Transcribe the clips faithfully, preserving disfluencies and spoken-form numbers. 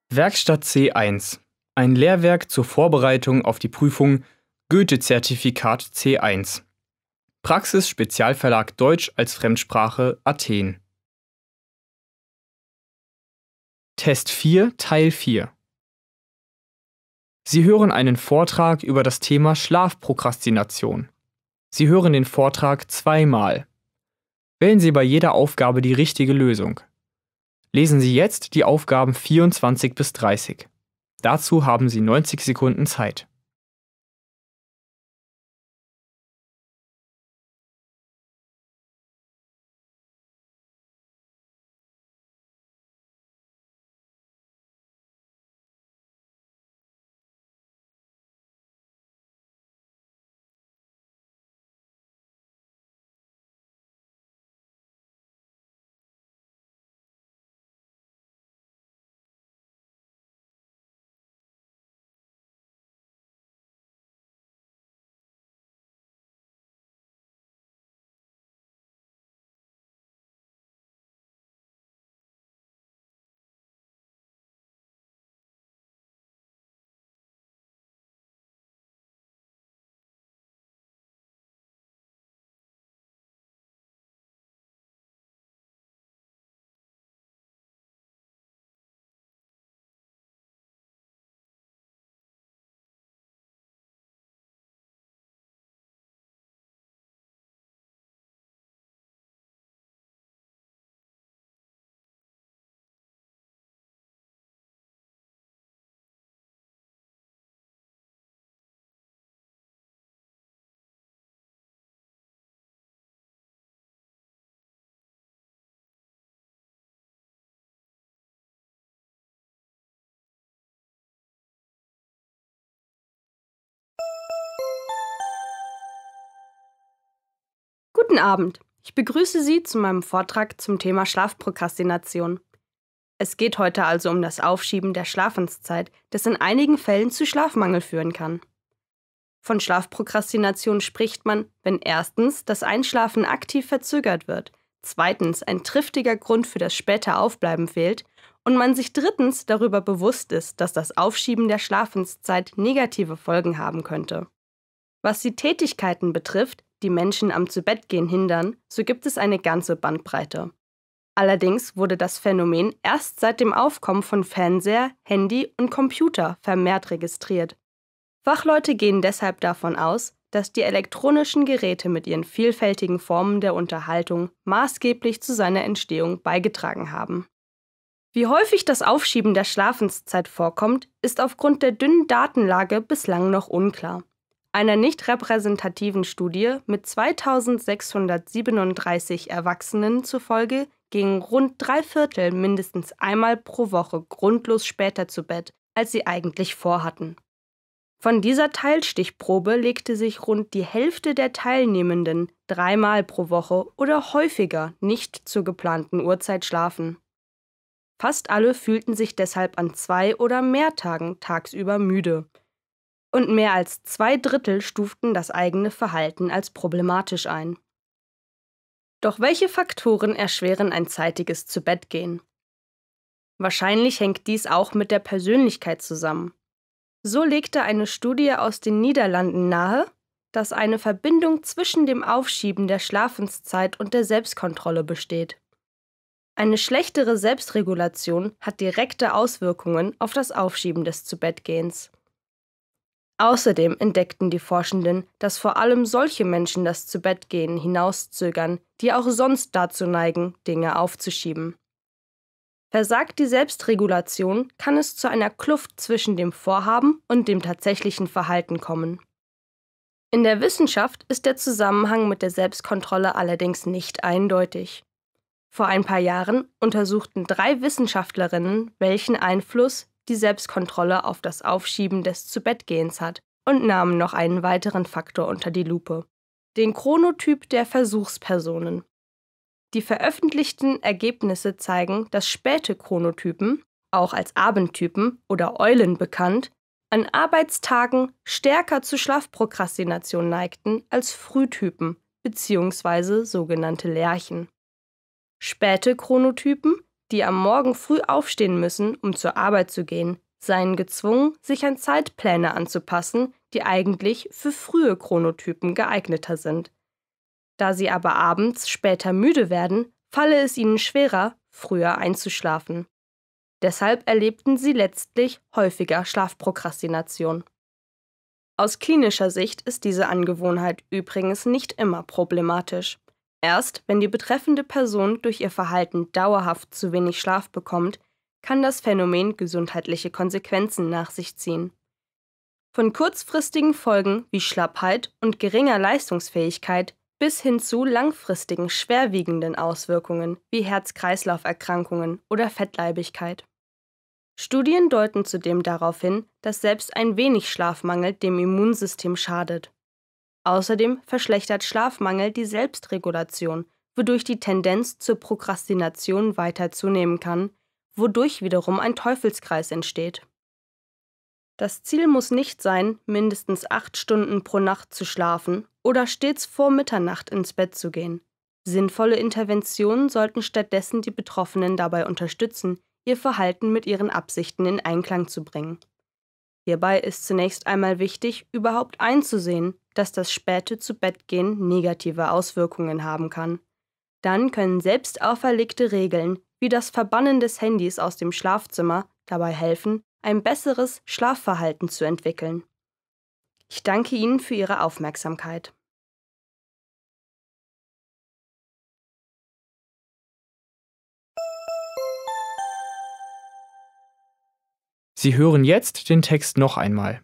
Werkstatt C eins. Ein Lehrwerk zur Vorbereitung auf die Prüfung Goethe-Zertifikat C eins. Praxis Spezialverlag Deutsch als Fremdsprache Athen. Test vier Teil vier. Sie hören einen Vortrag über das Thema Schlafprokrastination. Sie hören den Vortrag zweimal. Wählen Sie bei jeder Aufgabe die richtige Lösung. Lesen Sie jetzt die Aufgaben vierundzwanzig bis dreißig. Dazu haben Sie neunzig Sekunden Zeit. Guten Abend, ich begrüße Sie zu meinem Vortrag zum Thema Schlafprokrastination. Es geht heute also um das Aufschieben der Schlafenszeit, das in einigen Fällen zu Schlafmangel führen kann. Von Schlafprokrastination spricht man, wenn erstens das Einschlafen aktiv verzögert wird, zweitens ein triftiger Grund für das späte Aufbleiben fehlt und man sich drittens darüber bewusst ist, dass das Aufschieben der Schlafenszeit negative Folgen haben könnte. Was die Tätigkeiten betrifft, die Menschen am Zubettgehen hindern, so gibt es eine ganze Bandbreite. Allerdings wurde das Phänomen erst seit dem Aufkommen von Fernseher, Handy und Computer vermehrt registriert. Fachleute gehen deshalb davon aus, dass die elektronischen Geräte mit ihren vielfältigen Formen der Unterhaltung maßgeblich zu seiner Entstehung beigetragen haben. Wie häufig das Aufschieben der Schlafenszeit vorkommt, ist aufgrund der dünnen Datenlage bislang noch unklar. Einer nicht repräsentativen Studie mit zweitausendsechshundertsiebenunddreißig Erwachsenen zufolge gingen rund drei Viertel mindestens einmal pro Woche grundlos später zu Bett, als sie eigentlich vorhatten. Von dieser Teilstichprobe legte sich rund die Hälfte der Teilnehmenden dreimal pro Woche oder häufiger nicht zur geplanten Uhrzeit schlafen. Fast alle fühlten sich deshalb an zwei oder mehr Tagen tagsüber müde. Und mehr als zwei Drittel stuften das eigene Verhalten als problematisch ein. Doch welche Faktoren erschweren ein zeitiges Zubettgehen? Wahrscheinlich hängt dies auch mit der Persönlichkeit zusammen. So legte eine Studie aus den Niederlanden nahe, dass eine Verbindung zwischen dem Aufschieben der Schlafenszeit und der Selbstkontrolle besteht. Eine schlechtere Selbstregulation hat direkte Auswirkungen auf das Aufschieben des Zubettgehens. Außerdem entdeckten die Forschenden, dass vor allem solche Menschen das Zubettgehen hinauszögern, die auch sonst dazu neigen, Dinge aufzuschieben. Versagt die Selbstregulation, kann es zu einer Kluft zwischen dem Vorhaben und dem tatsächlichen Verhalten kommen. In der Wissenschaft ist der Zusammenhang mit der Selbstkontrolle allerdings nicht eindeutig. Vor ein paar Jahren untersuchten drei Wissenschaftlerinnen, welchen Einfluss die Selbstkontrolle auf das Aufschieben des Zubettgehens hat und nahmen noch einen weiteren Faktor unter die Lupe: den Chronotyp der Versuchspersonen. Die veröffentlichten Ergebnisse zeigen, dass späte Chronotypen, auch als Abendtypen oder Eulen bekannt, an Arbeitstagen stärker zu Schlafprokrastination neigten als Frühtypen bzw. sogenannte Lerchen. Späte Chronotypen, die am Morgen früh aufstehen müssen, um zur Arbeit zu gehen, seien gezwungen, sich an Zeitpläne anzupassen, die eigentlich für frühe Chronotypen geeigneter sind. Da sie aber abends später müde werden, falle es ihnen schwerer, früher einzuschlafen. Deshalb erlebten sie letztlich häufiger Schlafprokrastination. Aus klinischer Sicht ist diese Angewohnheit übrigens nicht immer problematisch. Erst wenn die betreffende Person durch ihr Verhalten dauerhaft zu wenig Schlaf bekommt, kann das Phänomen gesundheitliche Konsequenzen nach sich ziehen. Von kurzfristigen Folgen wie Schlappheit und geringer Leistungsfähigkeit bis hin zu langfristigen, schwerwiegenden Auswirkungen wie Herz-Kreislauf-Erkrankungen oder Fettleibigkeit. Studien deuten zudem darauf hin, dass selbst ein wenig Schlafmangel dem Immunsystem schadet. Außerdem verschlechtert Schlafmangel die Selbstregulation, wodurch die Tendenz zur Prokrastination weiter zunehmen kann, wodurch wiederum ein Teufelskreis entsteht. Das Ziel muss nicht sein, mindestens acht Stunden pro Nacht zu schlafen oder stets vor Mitternacht ins Bett zu gehen. Sinnvolle Interventionen sollten stattdessen die Betroffenen dabei unterstützen, ihr Verhalten mit ihren Absichten in Einklang zu bringen. Hierbei ist zunächst einmal wichtig, überhaupt einzusehen, dass das späte Zubettgehen negative Auswirkungen haben kann. Dann können selbst auferlegte Regeln, wie das Verbannen des Handys aus dem Schlafzimmer, dabei helfen, ein besseres Schlafverhalten zu entwickeln. Ich danke Ihnen für Ihre Aufmerksamkeit. Sie hören jetzt den Text noch einmal.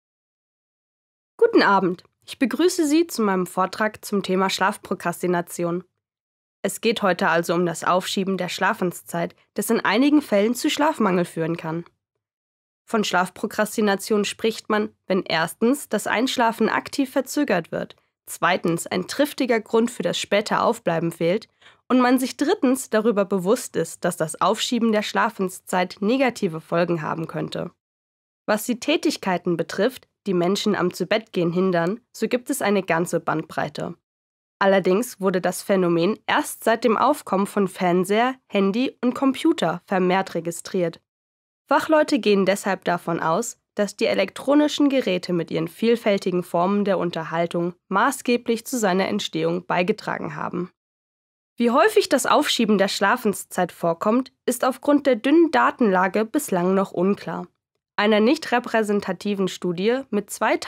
Guten Abend, ich begrüße Sie zu meinem Vortrag zum Thema Schlafprokrastination. Es geht heute also um das Aufschieben der Schlafenszeit, das in einigen Fällen zu Schlafmangel führen kann. Von Schlafprokrastination spricht man, wenn erstens das Einschlafen aktiv verzögert wird, zweitens ein triftiger Grund für das späte Aufbleiben fehlt und man sich drittens darüber bewusst ist, dass das Aufschieben der Schlafenszeit negative Folgen haben könnte. Was die Tätigkeiten betrifft, die Menschen am Zubettgehen hindern, so gibt es eine ganze Bandbreite. Allerdings wurde das Phänomen erst seit dem Aufkommen von Fernseher, Handy und Computer vermehrt registriert. Fachleute gehen deshalb davon aus, dass die elektronischen Geräte mit ihren vielfältigen Formen der Unterhaltung maßgeblich zu seiner Entstehung beigetragen haben. Wie häufig das Aufschieben der Schlafenszeit vorkommt, ist aufgrund der dünnen Datenlage bislang noch unklar. Einer nicht repräsentativen Studie mit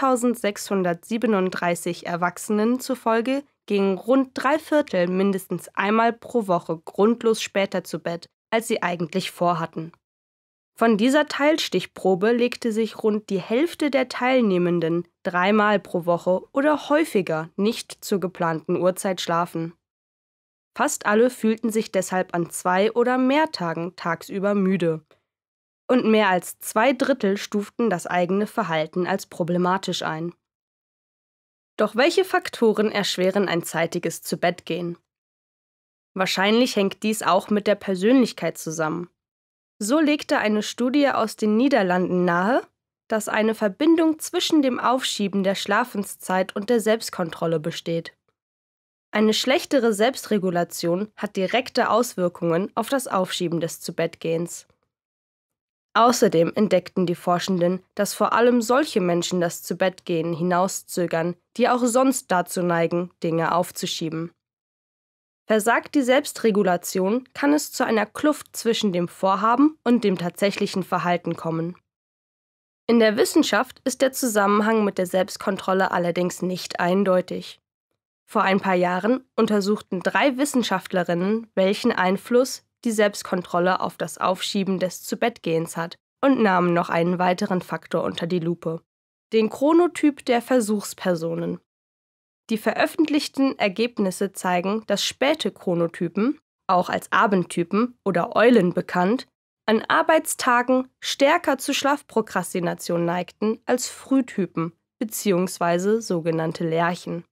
zweitausendsechshundertsiebenunddreißig Erwachsenen zufolge gingen rund drei Viertel mindestens einmal pro Woche grundlos später zu Bett, als sie eigentlich vorhatten. Von dieser Teilstichprobe legte sich rund die Hälfte der Teilnehmenden dreimal pro Woche oder häufiger nicht zur geplanten Uhrzeit schlafen. Fast alle fühlten sich deshalb an zwei oder mehr Tagen tagsüber müde. Und mehr als zwei Drittel stuften das eigene Verhalten als problematisch ein. Doch welche Faktoren erschweren ein zeitiges Zubettgehen? Wahrscheinlich hängt dies auch mit der Persönlichkeit zusammen. So legte eine Studie aus den Niederlanden nahe, dass eine Verbindung zwischen dem Aufschieben der Schlafenszeit und der Selbstkontrolle besteht. Eine schlechtere Selbstregulation hat direkte Auswirkungen auf das Aufschieben des Zubettgehens. Außerdem entdeckten die Forschenden, dass vor allem solche Menschen das Zubettgehen hinauszögern, die auch sonst dazu neigen, Dinge aufzuschieben. Versagt die Selbstregulation, kann es zu einer Kluft zwischen dem Vorhaben und dem tatsächlichen Verhalten kommen. In der Wissenschaft ist der Zusammenhang mit der Selbstkontrolle allerdings nicht eindeutig. Vor ein paar Jahren untersuchten drei Wissenschaftlerinnen, welchen Einfluss die Selbstkontrolle auf das Aufschieben des Zubettgehens hat und nahmen noch einen weiteren Faktor unter die Lupe: den Chronotyp der Versuchspersonen. Die veröffentlichten Ergebnisse zeigen, dass späte Chronotypen, auch als Abendtypen oder Eulen bekannt, an Arbeitstagen stärker zu Schlafprokrastination neigten als Frühtypen bzw. sogenannte Lerchen.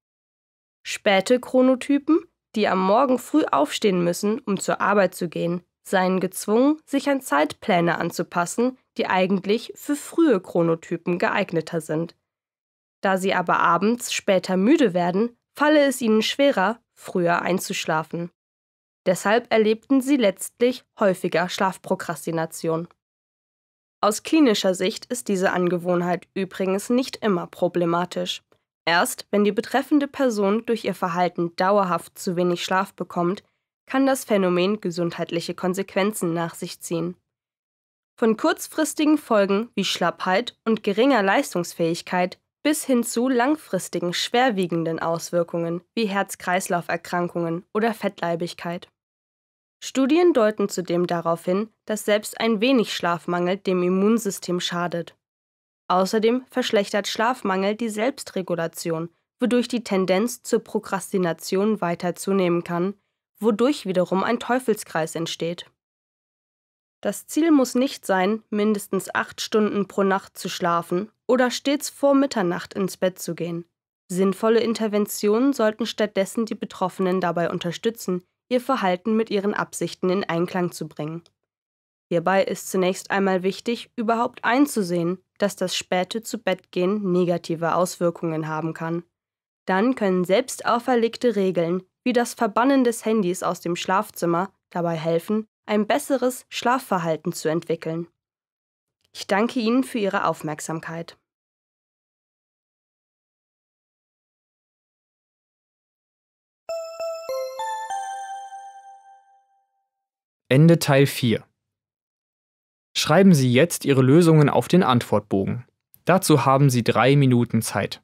Späte Chronotypen, die am Morgen früh aufstehen müssen, um zur Arbeit zu gehen, seien gezwungen, sich an Zeitpläne anzupassen, die eigentlich für frühe Chronotypen geeigneter sind. Da sie aber abends später müde werden, falle es ihnen schwerer, früher einzuschlafen. Deshalb erlebten sie letztlich häufiger Schlafprokrastination. Aus klinischer Sicht ist diese Angewohnheit übrigens nicht immer problematisch. Erst wenn die betreffende Person durch ihr Verhalten dauerhaft zu wenig Schlaf bekommt, kann das Phänomen gesundheitliche Konsequenzen nach sich ziehen. Von kurzfristigen Folgen wie Schlappheit und geringer Leistungsfähigkeit bis hin zu langfristigen, schwerwiegenden Auswirkungen wie Herz-Kreislauf-Erkrankungen oder Fettleibigkeit. Studien deuten zudem darauf hin, dass selbst ein wenig Schlafmangel dem Immunsystem schadet. Außerdem verschlechtert Schlafmangel die Selbstregulation, wodurch die Tendenz zur Prokrastination weiter zunehmen kann, wodurch wiederum ein Teufelskreis entsteht. Das Ziel muss nicht sein, mindestens acht Stunden pro Nacht zu schlafen oder stets vor Mitternacht ins Bett zu gehen. Sinnvolle Interventionen sollten stattdessen die Betroffenen dabei unterstützen, ihr Verhalten mit ihren Absichten in Einklang zu bringen. Hierbei ist zunächst einmal wichtig, überhaupt einzusehen, dass das späte Zubettgehen negative Auswirkungen haben kann. Dann können selbst auferlegte Regeln, wie das Verbannen des Handys aus dem Schlafzimmer, dabei helfen, ein besseres Schlafverhalten zu entwickeln. Ich danke Ihnen für Ihre Aufmerksamkeit. Ende Teil vier. Schreiben Sie jetzt Ihre Lösungen auf den Antwortbogen. Dazu haben Sie drei Minuten Zeit.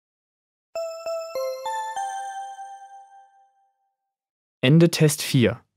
Ende Test vier.